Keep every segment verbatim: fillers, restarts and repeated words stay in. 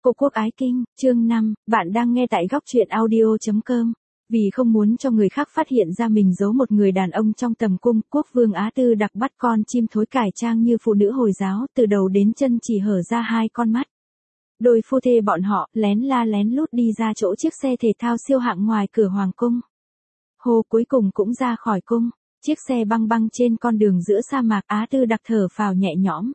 Cô Quốc Ái Kinh, chương năm, bạn đang nghe tại góc truyện audio chấm com. Vì không muốn cho người khác phát hiện ra mình giấu một người đàn ông trong tầm cung, quốc vương Á Tư Đặc bắt con chim thối cải trang như phụ nữ Hồi giáo, từ đầu đến chân chỉ hở ra hai con mắt. Đôi phu thê bọn họ, lén la lén lút đi ra chỗ chiếc xe thể thao siêu hạng ngoài cửa hoàng cung. Hồ cuối cùng cũng ra khỏi cung, chiếc xe băng băng trên con đường giữa sa mạc. Á Tư Đặc thở phào nhẹ nhõm.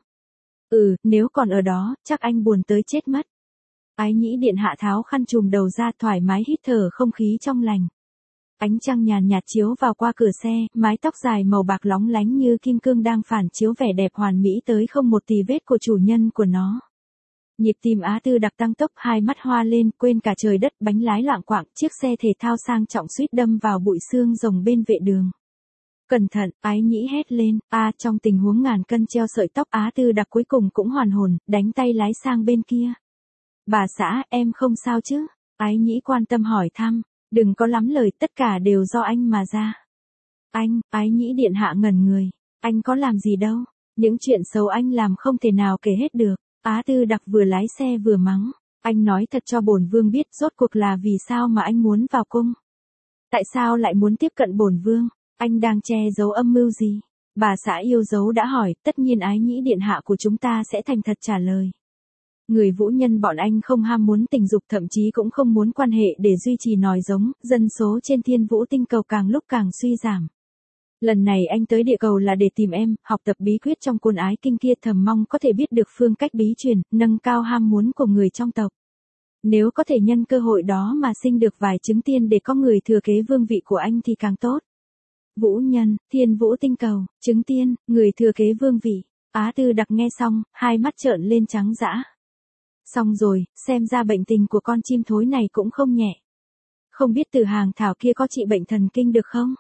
Ừ, nếu còn ở đó, chắc anh buồn tới chết mất. Ái Nhĩ điện hạ tháo khăn trùm đầu ra, thoải mái hít thở không khí trong lành. Ánh trăng nhàn nhạt chiếu vào qua cửa xe, mái tóc dài màu bạc lóng lánh như kim cương đang phản chiếu vẻ đẹp hoàn mỹ tới không một tì vết của chủ nhân của nó. Nhịp tim Á Tư Đặc tăng tốc, hai mắt hoa lên, quên cả trời đất, bánh lái loạng choạng, chiếc xe thể thao sang trọng suýt đâm vào bụi xương rồng bên vệ đường. Cẩn thận, Ái Nhĩ hét lên. A à, trong tình huống ngàn cân treo sợi tóc, Á Tư Đặc cuối cùng cũng hoàn hồn, đánh tay lái sang bên kia. Bà xã, em không sao chứ? Ái Nhĩ quan tâm hỏi thăm. Đừng có lắm lời, tất cả đều do anh mà ra. Anh, Ái Nhĩ điện hạ ngẩn người. Anh có làm gì đâu. Những chuyện xấu anh làm không thể nào kể hết được. Á Tư Đặc vừa lái xe vừa mắng. Anh nói thật cho bổn vương biết rốt cuộc là vì sao mà anh muốn vào cung. Tại sao lại muốn tiếp cận bổn vương? Anh đang che giấu âm mưu gì? Bà xã yêu dấu đã hỏi, tất nhiên Ái Nhĩ điện hạ của chúng ta sẽ thành thật trả lời. Người vũ nhân bọn anh không ham muốn tình dục, thậm chí cũng không muốn quan hệ để duy trì nòi giống, dân số trên Thiên Vũ tinh cầu càng lúc càng suy giảm. Lần này anh tới địa cầu là để tìm em, học tập bí quyết trong cuốn Ái Kinh kia, thầm mong có thể biết được phương cách bí truyền, nâng cao ham muốn của người trong tộc. Nếu có thể nhân cơ hội đó mà sinh được vài trứng tiên để có người thừa kế vương vị của anh thì càng tốt. Vũ nhân, Thiên Vũ tinh cầu, trứng tiên, người thừa kế vương vị. Á Tư Đặc nghe xong, hai mắt trợn lên trắng dã. Xong rồi, xem ra bệnh tình của con chim thối này cũng không nhẹ. Không biết Từ Hàng Thảo kia có trị bệnh thần kinh được không?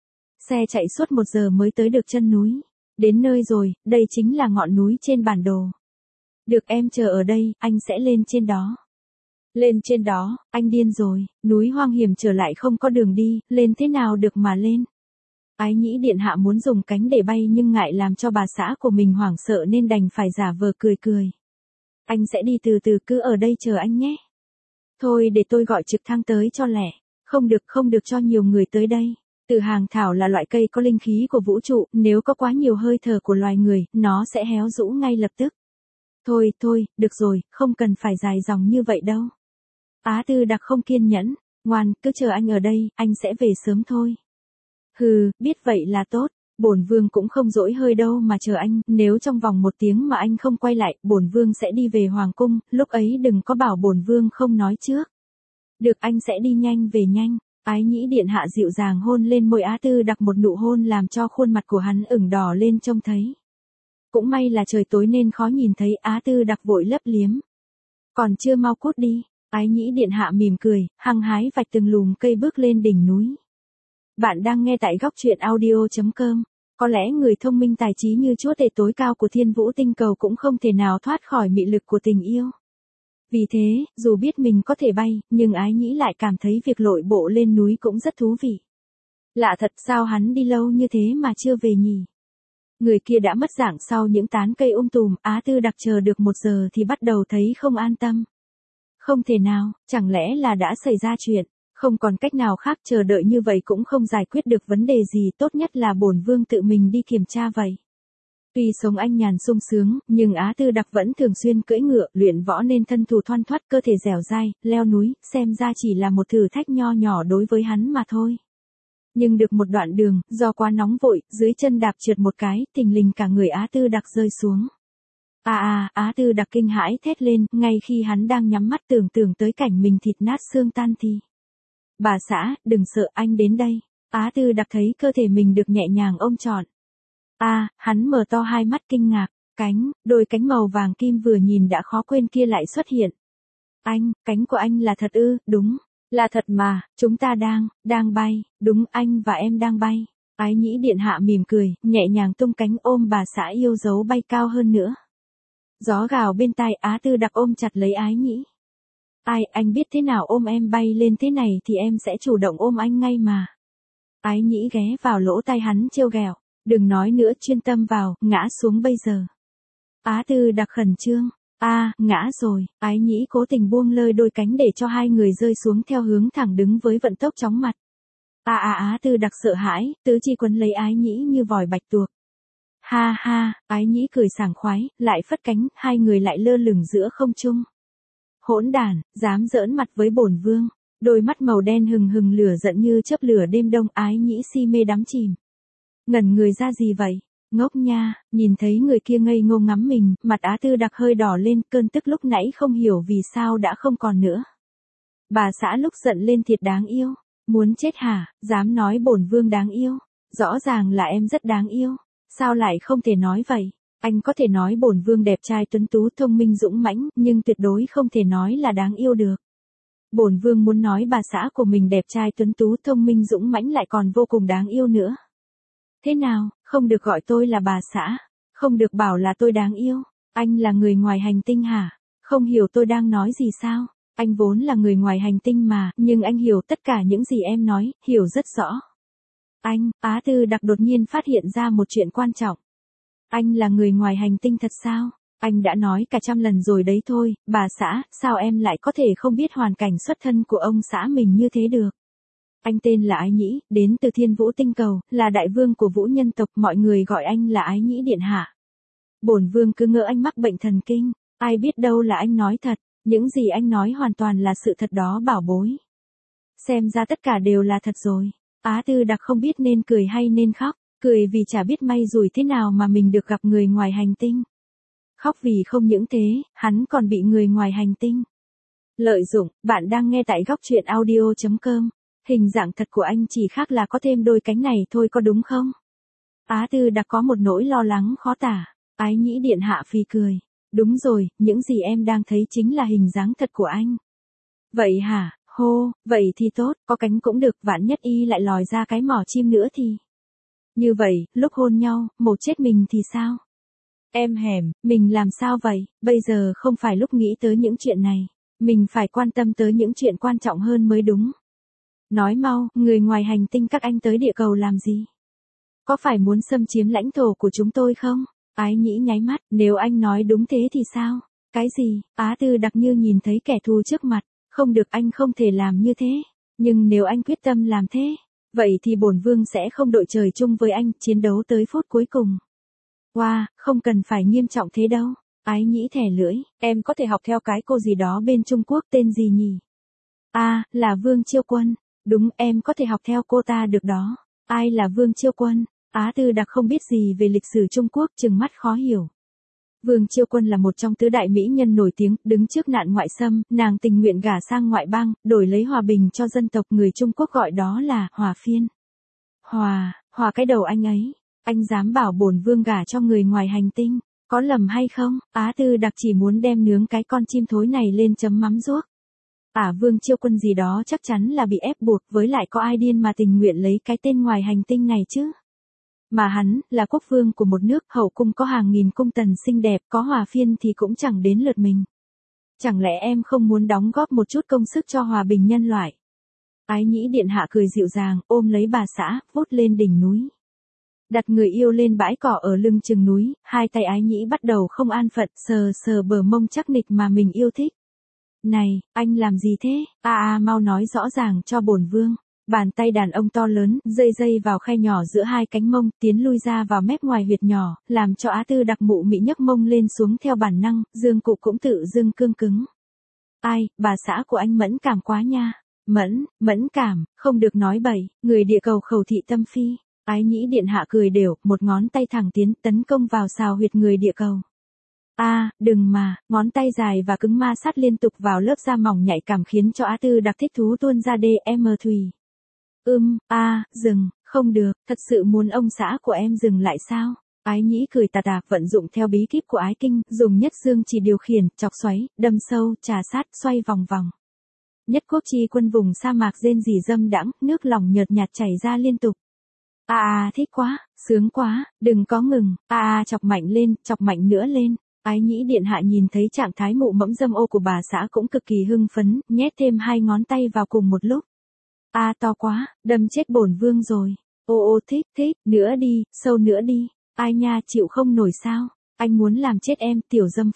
Xe chạy suốt một giờ mới tới được chân núi. Đến nơi rồi, đây chính là ngọn núi trên bản đồ. Được, em chờ ở đây, anh sẽ lên trên đó. Lên trên đó, anh điên rồi, núi hoang hiểm trở lại không có đường đi, lên thế nào được mà lên. Ái Nhĩ điện hạ muốn dùng cánh để bay nhưng ngại làm cho bà xã của mình hoảng sợ nên đành phải giả vờ cười cười. Anh sẽ đi từ từ, cứ ở đây chờ anh nhé. Thôi để tôi gọi trực thăng tới cho lẹ. Không được, không được cho nhiều người tới đây. Từ Hàng Thảo là loại cây có linh khí của vũ trụ, nếu có quá nhiều hơi thở của loài người, nó sẽ héo rũ ngay lập tức. Thôi, thôi, được rồi, không cần phải dài dòng như vậy đâu. Á Tư Đặc không kiên nhẫn. Ngoan, cứ chờ anh ở đây, anh sẽ về sớm thôi. Hừ, biết vậy là tốt. Bổn vương cũng không dỗi hơi đâu mà chờ anh, nếu trong vòng một tiếng mà anh không quay lại, bổn vương sẽ đi về hoàng cung, lúc ấy đừng có bảo bổn vương không nói trước. Được, anh sẽ đi nhanh về nhanh. Ái Nhĩ điện hạ dịu dàng hôn lên môi Á Tư Đặc, một nụ hôn làm cho khuôn mặt của hắn ửng đỏ lên trông thấy. Cũng may là trời tối nên khó nhìn thấy. Á Tư Đặc vội lấp liếm. Còn chưa mau cút đi. Ái Nhĩ điện hạ mỉm cười, hăng hái vạch từng lùm cây bước lên đỉnh núi. Bạn đang nghe tại góc truyện audio chấm com. Có lẽ người thông minh tài trí như chúa tể tối cao của Thiên Vũ tinh cầu cũng không thể nào thoát khỏi mị lực của tình yêu. Vì thế, dù biết mình có thể bay, nhưng Ái Nhĩ lại cảm thấy việc lội bộ lên núi cũng rất thú vị. Lạ thật, sao hắn đi lâu như thế mà chưa về nhỉ? Người kia đã mất dạng sau những tán cây um tùm. Á Tư Đặc chờ được một giờ thì bắt đầu thấy không an tâm. Không thể nào, chẳng lẽ là đã xảy ra chuyện? Không còn cách nào khác, chờ đợi như vậy cũng không giải quyết được vấn đề gì, tốt nhất là bổn vương tự mình đi kiểm tra vậy. Tuy sống anh nhàn sung sướng, nhưng Á Tư Đặc vẫn thường xuyên cưỡi ngựa, luyện võ nên thân thủ thoăn thoắt, cơ thể dẻo dai, leo núi, xem ra chỉ là một thử thách nho nhỏ đối với hắn mà thôi. Nhưng được một đoạn đường, do quá nóng vội, dưới chân đạp trượt một cái, thình lình cả người Á Tư Đặc rơi xuống. À à, Á Tư Đặc kinh hãi thét lên, ngay khi hắn đang nhắm mắt tưởng tượng tới cảnh mình thịt nát xương tan thì. Bà xã, đừng sợ, anh đến đây. Á Tư Đặc thấy cơ thể mình được nhẹ nhàng ôm trọn. À, hắn mở to hai mắt kinh ngạc, cánh, đôi cánh màu vàng kim vừa nhìn đã khó quên kia lại xuất hiện. Anh, cánh của anh là thật ư? Đúng, là thật mà, chúng ta đang, đang bay, đúng, anh và em đang bay. Ái Nhĩ điện hạ mỉm cười, nhẹ nhàng tung cánh ôm bà xã yêu dấu bay cao hơn nữa. Gió gào bên tai, Á Tư Đặc ôm chặt lấy Ái Nhĩ. Ai, anh biết thế nào ôm em bay lên thế này thì em sẽ chủ động ôm anh ngay mà. Ái Nhĩ ghé vào lỗ tai hắn trêu ghẹo. Đừng nói nữa, chuyên tâm vào, ngã xuống bây giờ. Á Tư Đặc khẩn trương. A, ngã rồi, ái nhĩ cố tình buông lơi đôi cánh để cho hai người rơi xuống theo hướng thẳng đứng với vận tốc chóng mặt. A a Á Tư Đặc sợ hãi, tứ chi quấn lấy ái nhĩ như vòi bạch tuộc. Ha ha, ái nhĩ cười sảng khoái, lại phất cánh, hai người lại lơ lửng giữa không trung. Hỗn đản, dám giỡn mặt với bổn vương. Đôi mắt màu đen hừng hừng lửa giận như chớp lửa đêm đông, ái nhĩ si mê đắm chìm. Ngẩn người ra gì vậy? Ngốc nha, nhìn thấy người kia ngây ngô ngắm mình, mặt Á Tư Đặc hơi đỏ lên, cơn tức lúc nãy không hiểu vì sao đã không còn nữa. Bà xã lúc giận lên thiệt đáng yêu. Muốn chết hả, dám nói bổn vương đáng yêu. Rõ ràng là em rất đáng yêu. Sao lại không thể nói vậy? Anh có thể nói bổn vương đẹp trai tuấn tú thông minh dũng mãnh, nhưng tuyệt đối không thể nói là đáng yêu được. Bổn vương muốn nói bà xã của mình đẹp trai tuấn tú thông minh dũng mãnh lại còn vô cùng đáng yêu nữa. Thế nào, không được gọi tôi là bà xã, không được bảo là tôi đáng yêu. Anh là người ngoài hành tinh hả? Không hiểu tôi đang nói gì sao? Anh vốn là người ngoài hành tinh mà, nhưng anh hiểu tất cả những gì em nói, hiểu rất rõ. Anh, Á Tư Đặc đột nhiên phát hiện ra một chuyện quan trọng. Anh là người ngoài hành tinh thật sao? Anh đã nói cả trăm lần rồi đấy thôi, bà xã, sao em lại có thể không biết hoàn cảnh xuất thân của ông xã mình như thế được? Anh tên là Ái Nhĩ, đến từ Thiên Vũ Tinh Cầu, là đại vương của Vũ nhân tộc, mọi người gọi anh là Ái Nhĩ Điện Hạ. Bổn vương cứ ngỡ anh mắc bệnh thần kinh, ai biết đâu là anh nói thật, những gì anh nói hoàn toàn là sự thật đó bảo bối. Xem ra tất cả đều là thật rồi. Á Tư Đặc không biết nên cười hay nên khóc, cười vì chả biết may rủi thế nào mà mình được gặp người ngoài hành tinh. Khóc vì không những thế, hắn còn bị người ngoài hành tinh lợi dụng. Bạn đang nghe tại góc truyện audio chấm com. Hình dạng thật của anh chỉ khác là có thêm đôi cánh này thôi có đúng không? Á Tư Đặc có một nỗi lo lắng khó tả. Ái Nhĩ Điện Hạ phì cười. Đúng rồi, những gì em đang thấy chính là hình dáng thật của anh. Vậy hả, hô, vậy thì tốt, có cánh cũng được, vạn nhất y lại lòi ra cái mỏ chim nữa thì. Như vậy, lúc hôn nhau, một chết mình thì sao? Em hèm, mình làm sao vậy, bây giờ không phải lúc nghĩ tới những chuyện này. Mình phải quan tâm tới những chuyện quan trọng hơn mới đúng. Nói mau, người ngoài hành tinh các anh tới địa cầu làm gì? Có phải muốn xâm chiếm lãnh thổ của chúng tôi không? Ái Nhĩ nháy mắt, nếu anh nói đúng thế thì sao? Cái gì? Á Tư Đặc như nhìn thấy kẻ thù trước mặt, không được, anh không thể làm như thế. Nhưng nếu anh quyết tâm làm thế, vậy thì bổn vương sẽ không đội trời chung với anh, chiến đấu tới phút cuối cùng. Wow, không cần phải nghiêm trọng thế đâu. Ái Nhĩ thẻ lưỡi, em có thể học theo cái cô gì đó bên Trung Quốc tên gì nhỉ? À, là Vương Chiêu Quân. Đúng, em có thể học theo cô ta được đó. Ai là Vương Chiêu Quân? Á Tư Đặc không biết gì về lịch sử Trung Quốc, trừng mắt khó hiểu. Vương Chiêu Quân là một trong tứ đại mỹ nhân nổi tiếng, đứng trước nạn ngoại xâm, nàng tình nguyện gả sang ngoại bang, đổi lấy hòa bình cho dân tộc, người Trung Quốc gọi đó là hòa phiên. Hòa, hòa cái đầu anh ấy. Anh dám bảo bổn vương gả cho người ngoài hành tinh, có lầm hay không? Á Tư Đặc chỉ muốn đem nướng cái con chim thối này lên chấm mắm ruốc. À, Vương Chiêu Quân gì đó chắc chắn là bị ép buộc, với lại có ai điên mà tình nguyện lấy cái tên ngoài hành tinh này chứ? Mà hắn, là quốc vương của một nước, hậu cung có hàng nghìn cung tần xinh đẹp, có hòa phiên thì cũng chẳng đến lượt mình. Chẳng lẽ em không muốn đóng góp một chút công sức cho hòa bình nhân loại? Ái Nhĩ Điện Hạ cười dịu dàng, ôm lấy bà xã, vút lên đỉnh núi. Đặt người yêu lên bãi cỏ ở lưng chừng núi, hai tay Ái Nhĩ bắt đầu không an phận, sờ sờ bờ mông chắc nịch mà mình yêu thích. Này, anh làm gì thế? À à, mau nói rõ ràng cho bổn vương. Bàn tay đàn ông to lớn, dây dây vào khe nhỏ giữa hai cánh mông, tiến lui ra vào mép ngoài huyệt nhỏ, làm cho Á Tư Đặc mụ mị nhấc mông lên xuống theo bản năng, dương cụ cũng tự dưng cương cứng. Ai, bà xã của anh mẫn cảm quá nha. Mẫn, mẫn cảm, không được nói bậy, người địa cầu khẩu thị tâm phi. Ái Nhĩ Điện Hạ cười đều, một ngón tay thẳng tiến tấn công vào xào huyệt người địa cầu. A, à, đừng mà, ngón tay dài và cứng ma sát liên tục vào lớp da mỏng nhạy cảm khiến cho Á Tư Đặc thích thú tuôn ra đê em thùy. Ưm, a, à, dừng, không được, thật sự muốn ông xã của em dừng lại sao? Ái Nhĩ cười tà tà, vận dụng theo bí kíp của ái kinh, dùng nhất dương chỉ điều khiển, chọc xoáy, đâm sâu, trà sát, xoay vòng vòng. Nhất quốc chi quân vùng sa mạc rên rỉ dâm đãng, nước lòng nhợt nhạt chảy ra liên tục. A a, thích quá, sướng quá, đừng có ngừng, a a, chọc mạnh lên, chọc mạnh nữa lên. Ái Nhĩ Điện Hạ nhìn thấy trạng thái mụ mẫm dâm ô của bà xã cũng cực kỳ hưng phấn, nhét thêm hai ngón tay vào cùng một lúc. A à, to quá, đâm chết bổn vương rồi. Ô ô thích, thích, nữa đi, sâu nữa đi. Ai nha, chịu không nổi sao? Anh muốn làm chết em, tiểu dâm phụ.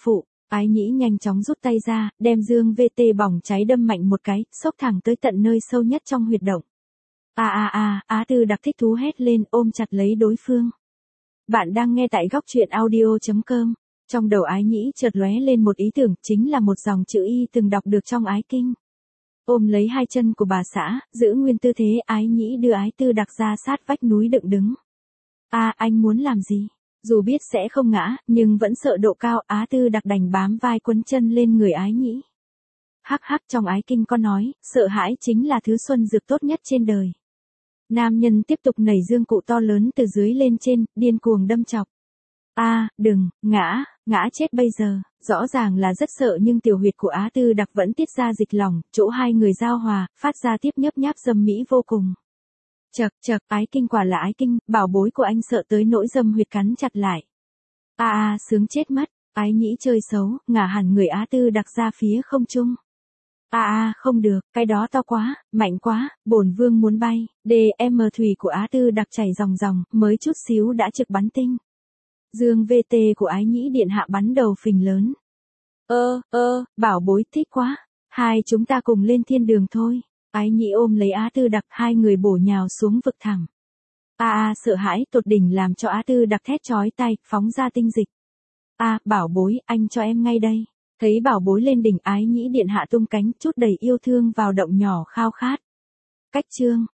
Ái Nhĩ nhanh chóng rút tay ra, đem dương vê tê bỏng cháy đâm mạnh một cái, xốc thẳng tới tận nơi sâu nhất trong huyệt động. A a a, Á Tư Đặc thích thú hét lên, ôm chặt lấy đối phương. Bạn đang nghe tại góc truyện audio chấm com. Trong đầu Ái Nhĩ chợt lóe lên một ý tưởng, chính là một dòng chữ y từng đọc được trong Ái Kinh. Ôm lấy hai chân của bà xã, giữ nguyên tư thế, Ái Nhĩ đưa Ái Tư Đặc ra sát vách núi đựng đứng. A, anh muốn làm gì? Dù biết sẽ không ngã, nhưng vẫn sợ độ cao, Á Tư Đặc đành bám vai quấn chân lên người Ái Nhĩ. Hắc hắc, trong Ái Kinh có nói, sợ hãi chính là thứ xuân dược tốt nhất trên đời. Nam nhân tiếp tục nảy dương cụ to lớn từ dưới lên trên, điên cuồng đâm chọc. A, đừng, ngã, ngã chết bây giờ. Rõ ràng là rất sợ nhưng tiểu huyệt của Á Tư Đặc vẫn tiết ra dịch lỏng, chỗ hai người giao hòa, phát ra tiếp nhấp nháp dâm mỹ vô cùng. Chậc chậc, Ái Kinh quả là Ái Kinh, bảo bối của anh sợ tới nỗi dâm huyệt cắn chặt lại. A a, sướng chết mất, Ái Nhĩ chơi xấu, ngả hẳn người Á Tư Đặc ra phía không trung. A a, không được, cái đó to quá, mạnh quá, bổn vương muốn bay. đê em thủy của Á Tư Đặc chảy ròng ròng, mới chút xíu đã trực bắn tinh. Dương vê tê của Ái Nhĩ điện hạ bắn đầu phình lớn. Ơ, ơ, bảo bối thích quá, hai chúng ta cùng lên thiên đường thôi. Ái Nhĩ ôm lấy Á Tư Đặc, hai người bổ nhào xuống vực thẳm. A a, sợ hãi tột đỉnh làm cho Á Tư Đặc thét chói tai, phóng ra tinh dịch. A, bảo bối, anh cho em ngay đây. Thấy bảo bối lên đỉnh, Ái Nhĩ điện hạ tung cánh, chút đầy yêu thương vào động nhỏ khao khát. Cách chương